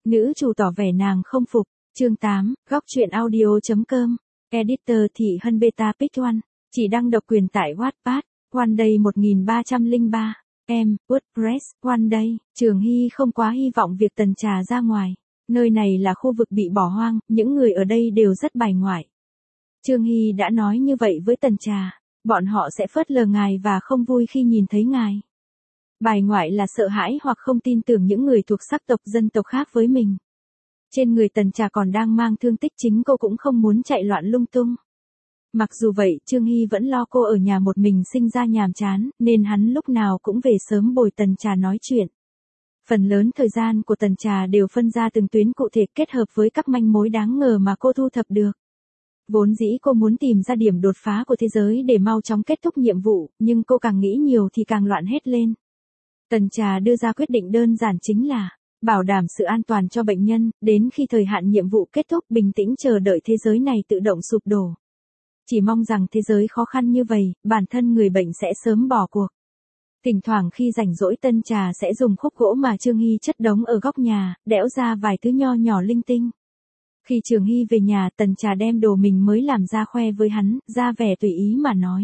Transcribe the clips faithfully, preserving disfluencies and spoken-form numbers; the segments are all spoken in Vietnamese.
Nữ chủ tỏ vẻ nàng không phục. Chương tám, góc truyện audio.com. Editor Thị Hân Beta Pick One. Chỉ đăng độc quyền tại Wattpad. One Day một nghìn ba trăm lẻ ba. Em, WordPress, One Day. Trường Hy không quá hy vọng việc Tần Trà ra ngoài. Nơi này là khu vực bị bỏ hoang, những người ở đây đều rất bài ngoại. Trương Hy đã nói như vậy với Tần Trà. Bọn họ sẽ phớt lờ ngài và không vui khi nhìn thấy ngài. Bài ngoại là sợ hãi hoặc không tin tưởng những người thuộc sắc tộc dân tộc khác với mình. Trên người Tần Trà còn đang mang thương tích, chính cô cũng không muốn chạy loạn lung tung. Mặc dù vậy, Trương Hy vẫn lo cô ở nhà một mình sinh ra nhàm chán, nên hắn lúc nào cũng về sớm bồi Tần Trà nói chuyện. Phần lớn thời gian của Tần Trà đều phân ra từng tuyến cụ thể kết hợp với các manh mối đáng ngờ mà cô thu thập được. Vốn dĩ cô muốn tìm ra điểm đột phá của thế giới để mau chóng kết thúc nhiệm vụ, nhưng cô càng nghĩ nhiều thì càng loạn hết lên. Tần Trà đưa ra quyết định đơn giản chính là bảo đảm sự an toàn cho bệnh nhân, đến khi thời hạn nhiệm vụ kết thúc bình tĩnh chờ đợi thế giới này tự động sụp đổ. Chỉ mong rằng thế giới khó khăn như vậy, bản thân người bệnh sẽ sớm bỏ cuộc. Thỉnh thoảng khi rảnh rỗi Tần Trà sẽ dùng khúc gỗ mà Trương Hy chất đống ở góc nhà, đẽo ra vài thứ nho nhỏ linh tinh. Khi Trường Hy về nhà, Tần Trà đem đồ mình mới làm ra khoe với hắn, ra vẻ tùy ý mà nói.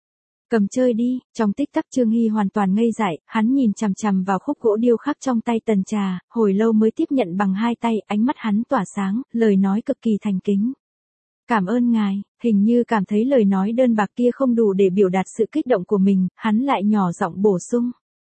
Cầm chơi đi. Trong tích tắc Trương Hy hoàn toàn ngây dại, hắn nhìn chằm chằm vào khúc gỗ điêu khắc trong tay Tần Trà, hồi lâu mới tiếp nhận bằng hai tay, ánh mắt hắn tỏa sáng, lời nói cực kỳ thành kính. Cảm ơn ngài. Hình như cảm thấy lời nói đơn bạc kia không đủ để biểu đạt sự kích động của mình, hắn lại nhỏ giọng bổ sung.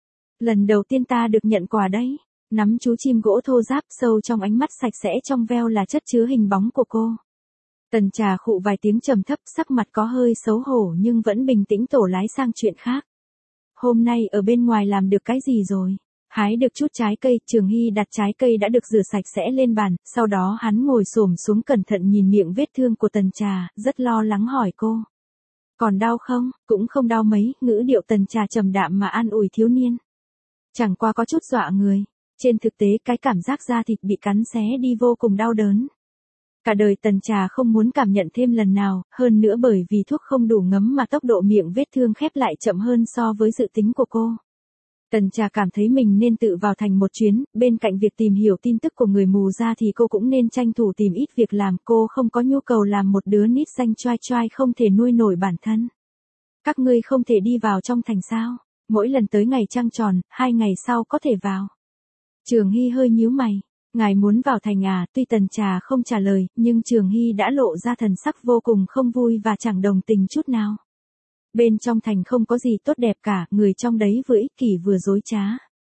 Lần đầu tiên ta được nhận quà đấy. Nắm chú chim gỗ thô ráp, sâu trong ánh mắt sạch sẽ trong veo là chất chứa hình bóng của cô. Tần Trà khụ vài tiếng trầm thấp, sắc mặt có hơi xấu hổ nhưng vẫn bình tĩnh tổ lái sang chuyện khác. Hôm nay ở bên ngoài làm được cái gì rồi? Hái được chút trái cây. Trường Hy đặt trái cây đã được rửa sạch sẽ lên bàn, sau đó hắn ngồi xổm xuống cẩn thận nhìn miệng vết thương của Tần Trà, rất lo lắng hỏi cô. Còn đau không? Cũng không đau mấy, ngữ điệu Tần Trà trầm đạm mà an ủi thiếu niên. Chẳng qua có chút dọa người. Trên thực tế cái cảm giác da thịt bị cắn xé đi vô cùng đau đớn. Cả đời Tần Trà không muốn cảm nhận thêm lần nào, hơn nữa bởi vì thuốc không đủ ngấm mà tốc độ miệng vết thương khép lại chậm hơn so với dự tính của cô. Tần Trà cảm thấy mình nên tự vào thành một chuyến, bên cạnh việc tìm hiểu tin tức của người mù ra thì cô cũng nên tranh thủ tìm ít việc làm, cô không có nhu cầu làm một đứa nít xanh choai choai không thể nuôi nổi bản thân. Các ngươi không thể đi vào trong thành sao? Mỗi lần tới ngày trăng tròn, hai ngày sau có thể vào. Trường Hy hơi nhíu mày. Ngài muốn vào thành à? Tuy Tần Trà không trả lời, nhưng Trường Hy đã lộ ra thần sắc vô cùng không vui và chẳng đồng tình chút nào. Bên trong thành không có gì tốt đẹp cả, người trong đấy vừa ích kỷ vừa dối trá.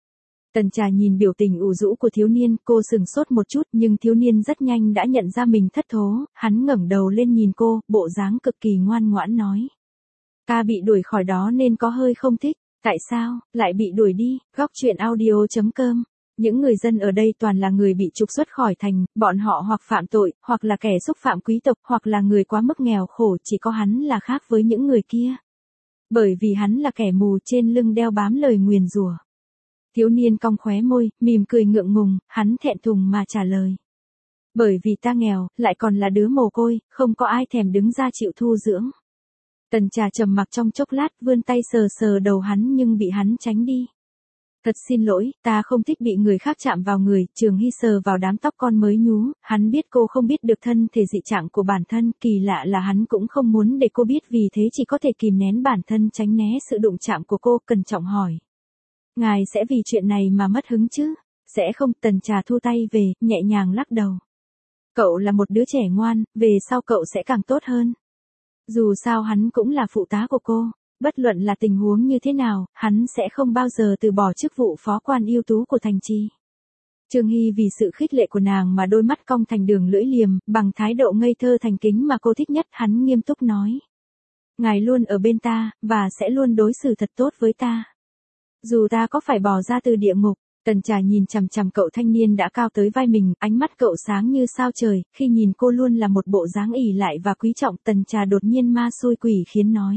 Tần Trà nhìn biểu tình ủ rũ của thiếu niên, cô sừng sốt một chút nhưng thiếu niên rất nhanh đã nhận ra mình thất thố, hắn ngẩng đầu lên nhìn cô, bộ dáng cực kỳ ngoan ngoãn nói. Ta bị đuổi khỏi đó nên có hơi không thích. Tại sao, lại bị đuổi đi? Góc truyện audio.com. Những người dân ở đây toàn là người bị trục xuất khỏi thành, bọn họ hoặc phạm tội, hoặc là kẻ xúc phạm quý tộc, hoặc là người quá mức nghèo khổ, chỉ có hắn là khác với những người kia. Bởi vì hắn là kẻ mù, trên lưng đeo bám lời nguyền rủa. Thiếu niên cong khóe môi, mỉm cười ngượng ngùng, hắn thẹn thùng mà trả lời. Bởi vì ta nghèo, lại còn là đứa mồ côi, không có ai thèm đứng ra chịu thu dưỡng. Tần Trà trầm mặc trong chốc lát, vươn tay sờ sờ đầu hắn nhưng bị hắn tránh đi. Thật xin lỗi, ta không thích bị người khác chạm vào người. Trường Hy sờ vào đám tóc con mới nhú, hắn biết cô không biết được thân thể dị trạng của bản thân, kỳ lạ là hắn cũng không muốn để cô biết, vì thế chỉ có thể kìm nén bản thân tránh né sự đụng chạm của cô, cẩn trọng hỏi. Ngài sẽ vì chuyện này mà mất hứng chứ? Sẽ không. Tần Trà thu tay về, nhẹ nhàng lắc đầu. Cậu là một đứa trẻ ngoan, về sau cậu sẽ càng tốt hơn. Dù sao hắn cũng là phụ tá của cô. Bất luận là tình huống như thế nào, hắn sẽ không bao giờ từ bỏ chức vụ phó quan ưu tú của thành trì. Trương Hy vì sự khích lệ của nàng mà đôi mắt cong thành đường lưỡi liềm, bằng thái độ ngây thơ thành kính mà cô thích nhất, hắn nghiêm túc nói. Ngài luôn ở bên ta, và sẽ luôn đối xử thật tốt với ta. Dù ta có phải bỏ ra từ địa ngục. Tần Trà nhìn chằm chằm cậu thanh niên đã cao tới vai mình, ánh mắt cậu sáng như sao trời, khi nhìn cô luôn là một bộ dáng ỷ lại và quý trọng. Tần Trà đột nhiên ma xui quỷ khiến nói.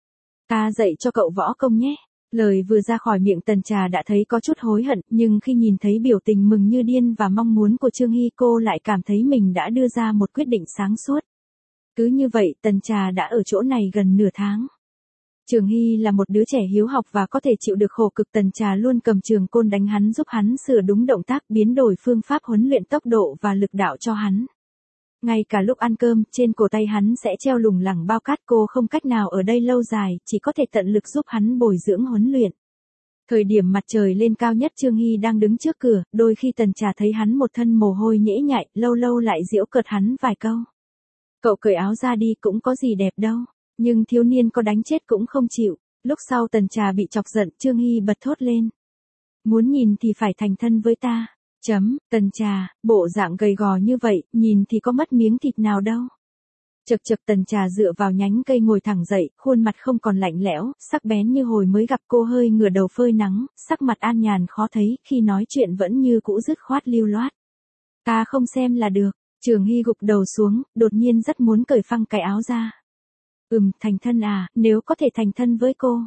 Ta dạy cho cậu võ công nhé. Lời vừa ra khỏi miệng Tần Trà đã thấy có chút hối hận, nhưng khi nhìn thấy biểu tình mừng như điên và mong muốn của Trương Hy, cô lại cảm thấy mình đã đưa ra một quyết định sáng suốt. Cứ như vậy Tần Trà đã ở chỗ này gần nửa tháng. Trường Hy là một đứa trẻ hiếu học và có thể chịu được khổ cực. Tần Trà luôn cầm trường côn đánh hắn, giúp hắn sửa đúng động tác, biến đổi phương pháp huấn luyện tốc độ và lực đạo cho hắn. Ngay cả lúc ăn cơm, trên cổ tay hắn sẽ treo lủng lẳng bao cát. Cô không cách nào ở đây lâu dài, chỉ có thể tận lực giúp hắn bồi dưỡng huấn luyện. Thời điểm mặt trời lên cao nhất, Trương Hy đang đứng trước cửa, đôi khi Tần Trà thấy hắn một thân mồ hôi nhễ nhại, lâu lâu lại giễu cợt hắn vài câu. Cậu cởi áo ra đi, cũng có gì đẹp đâu. Nhưng thiếu niên có đánh chết cũng không chịu. Lúc sau Tần Trà bị chọc giận, Trương Hy bật thốt lên. Muốn nhìn thì phải thành thân với ta. Chấm, Tần Trà, bộ dạng gầy gò như vậy, nhìn thì có mất miếng thịt nào đâu. Chật chật. Tần Trà dựa vào nhánh cây ngồi thẳng dậy, khuôn mặt không còn lạnh lẽo, sắc bén như hồi mới gặp. Cô hơi ngửa đầu phơi nắng, sắc mặt an nhàn khó thấy, khi nói chuyện vẫn như cũ dứt khoát lưu loát. Ta không xem là được. Trường Hy gục đầu xuống, đột nhiên rất muốn cởi phăng cái áo ra. Ừm, thành thân à, nếu có thể thành thân với cô.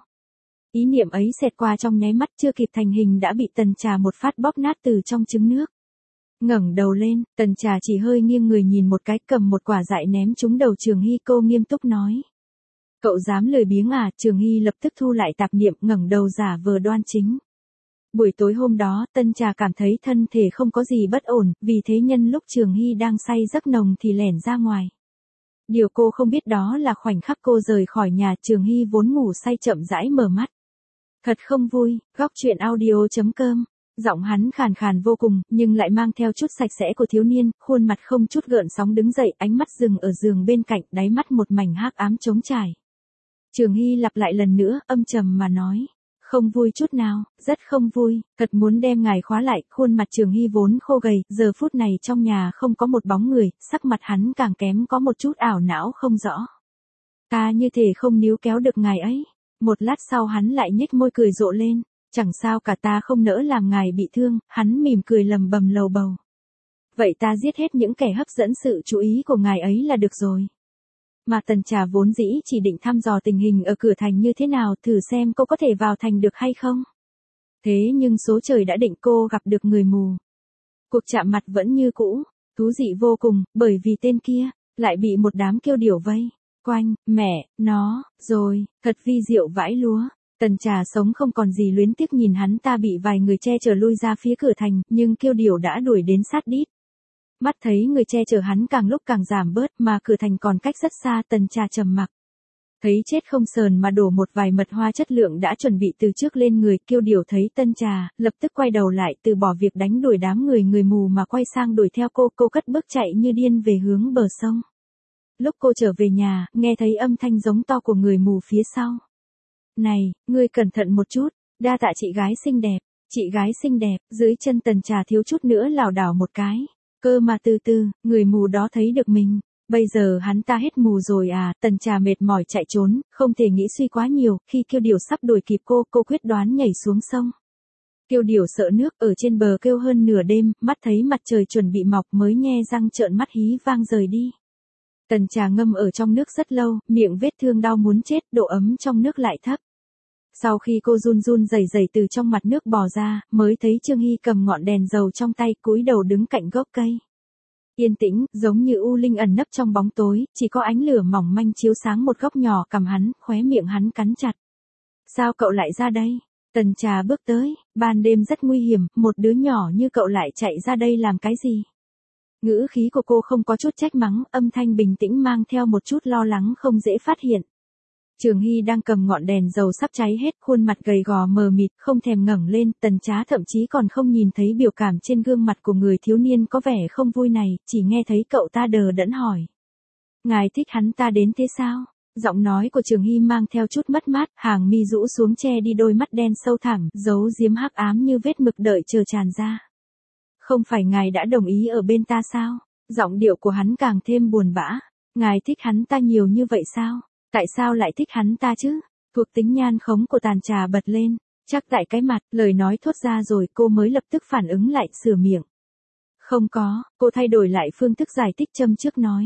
Ý niệm ấy xẹt qua trong nháy mắt, chưa kịp thành hình đã bị Tần Trà một phát bóp nát từ trong trứng nước. Ngẩng đầu lên, Tần Trà chỉ hơi nghiêng người nhìn một cái, cầm một quả dại ném trúng đầu Trường Hy. Cô nghiêm túc nói. Cậu dám lười biếng à? Trường Hy lập tức thu lại tạp niệm, ngẩng đầu giả vờ đoan chính. Buổi tối hôm đó, Tần Trà cảm thấy thân thể không có gì bất ổn, vì thế nhân lúc Trường Hy đang say giấc nồng thì lẻn ra ngoài. Điều cô không biết đó là khoảnh khắc cô rời khỏi nhà, Trường Hy vốn ngủ say chậm rãi mở mắt. Thật không vui. Góc truyện audio chấm com. Giọng hắn khàn khàn vô cùng, nhưng lại mang theo chút sạch sẽ của thiếu niên, khuôn mặt không chút gợn sóng đứng dậy, ánh mắt dừng ở giường bên cạnh, đáy mắt một mảnh hắc ám trống trải. Trường Hy lặp lại lần nữa, âm trầm mà nói. Không vui chút nào, rất không vui, thật muốn đem ngài khóa lại. Khuôn mặt Trường Hy vốn khô gầy, giờ phút này trong nhà không có một bóng người, sắc mặt hắn càng kém, có một chút ảo não không rõ. Ta như thể không níu kéo được ngài ấy. Một lát sau hắn lại nhếch môi cười rộ lên. Chẳng sao cả, ta không nỡ làm ngài bị thương. Hắn mỉm cười lầm bầm lầu bầu. Vậy ta giết hết những kẻ hấp dẫn sự chú ý của ngài ấy là được rồi. Mà Tần Trà vốn dĩ chỉ định thăm dò tình hình ở cửa thành như thế nào, thử xem cô có thể vào thành được hay không. Thế nhưng số trời đã định, cô gặp được người mù. Cuộc chạm mặt vẫn như cũ, thú dị vô cùng, bởi vì tên kia lại bị một đám kiêu điểu vây quanh. Mẹ nó, rồi, thật vi diệu vãi lúa. Tần Trà sống không còn gì luyến tiếc nhìn hắn ta bị vài người che chở lui ra phía cửa thành, nhưng kiêu điểu đã đuổi đến sát đít. Mắt thấy người che chở hắn càng lúc càng giảm bớt, mà cửa thành còn cách rất xa. Tần Trà trầm mặc. Thấy chết không sờn mà đổ một vài mật hoa chất lượng đã chuẩn bị từ trước lên người. Kiêu điểu thấy Tần Trà, lập tức quay đầu lại, từ bỏ việc đánh đuổi đám người người mù mà quay sang đuổi theo cô. Cô cất bước chạy như điên về hướng bờ sông. Lúc cô trở về nhà, nghe thấy âm thanh giống to của người mù phía sau. Này, ngươi cẩn thận một chút, đa tạ chị gái xinh đẹp. Chị gái xinh đẹp, dưới chân Tần Trà thiếu chút nữa lảo đảo một cái. Cơ mà từ từ, người mù đó thấy được mình. Bây giờ hắn ta hết mù rồi à? Tần Trà mệt mỏi chạy trốn, không thể nghĩ suy quá nhiều. Khi kiêu điểu sắp đuổi kịp cô, cô quyết đoán nhảy xuống sông. Kiêu điểu sợ nước, ở trên bờ kêu hơn nửa đêm, mắt thấy mặt trời chuẩn bị mọc mới nhe răng trợn mắt hí vang rời đi. Tần Trà ngâm ở trong nước rất lâu, miệng vết thương đau muốn chết, độ ấm trong nước lại thấp. Sau khi cô run run rẩy rẩy từ trong mặt nước bò ra, mới thấy Trương Hy cầm ngọn đèn dầu trong tay, cúi đầu đứng cạnh gốc cây. Yên tĩnh, giống như u linh ẩn nấp trong bóng tối, chỉ có ánh lửa mỏng manh chiếu sáng một góc nhỏ cằm hắn, khóe miệng hắn cắn chặt. Sao cậu lại ra đây? Tần Trà bước tới, ban đêm rất nguy hiểm, một đứa nhỏ như cậu lại chạy ra đây làm cái gì? Ngữ khí của cô không có chút trách mắng, âm thanh bình tĩnh mang theo một chút lo lắng không dễ phát hiện. Trường Hy đang cầm ngọn đèn dầu sắp cháy hết, khuôn mặt gầy gò mờ mịt, không thèm ngẩng lên. Tần Trá thậm chí còn không nhìn thấy biểu cảm trên gương mặt của người thiếu niên có vẻ không vui này, chỉ nghe thấy cậu ta đờ đẫn hỏi. Ngài thích hắn ta đến thế sao? Giọng nói của Trường Hy mang theo chút mất mát, hàng mi rũ xuống che đi đôi mắt đen sâu thẳm, giấu giếm hắc ám như vết mực đợi chờ tràn ra. Không phải ngài đã đồng ý ở bên ta sao? Giọng điệu của hắn càng thêm buồn bã. Ngài thích hắn ta nhiều như vậy sao? Tại sao lại thích hắn ta chứ? Thuộc tính nhan khống của Tàn Trà bật lên. Chắc tại cái mặt, lời nói thốt ra rồi cô mới lập tức phản ứng lại, sửa miệng. Không có, cô thay đổi lại phương thức giải thích châm trước nói.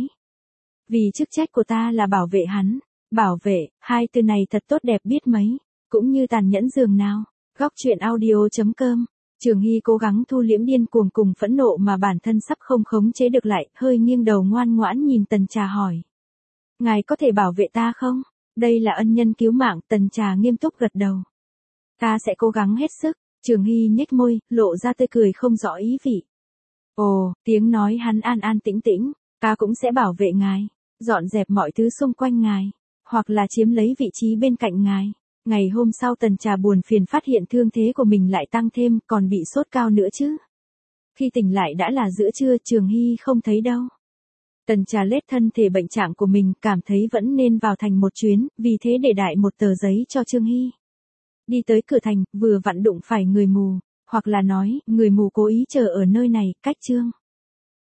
Vì chức trách của ta là bảo vệ hắn. Bảo vệ, hai từ này thật tốt đẹp biết mấy. Cũng như tàn nhẫn dường nào. Góc truyện audio chấm com. Trường Hy cố gắng thu liễm điên cuồng cùng phẫn nộ mà bản thân sắp không khống chế được lại, hơi nghiêng đầu ngoan ngoãn nhìn Tần Trà hỏi. Ngài có thể bảo vệ ta không? Đây là ân nhân cứu mạng, Tần Trà nghiêm túc gật đầu. Ta sẽ cố gắng hết sức, Trường Hy nhếch môi, lộ ra tươi cười không rõ ý vị. Ồ, tiếng nói hắn an an tĩnh tĩnh, ta cũng sẽ bảo vệ ngài, dọn dẹp mọi thứ xung quanh ngài, hoặc là chiếm lấy vị trí bên cạnh ngài. Ngày hôm sau Tần Trà buồn phiền phát hiện thương thế của mình lại tăng thêm, còn bị sốt cao nữa chứ. Khi tỉnh lại đã là giữa trưa, Trường Hy không thấy đâu. Tần Trà lết thân thể bệnh trạng của mình, cảm thấy vẫn nên vào thành một chuyến, vì thế để đại một tờ giấy cho Trương Hy. Đi tới cửa thành, vừa vặn đụng phải người mù, hoặc là nói, người mù cố ý chờ ở nơi này, cách Trương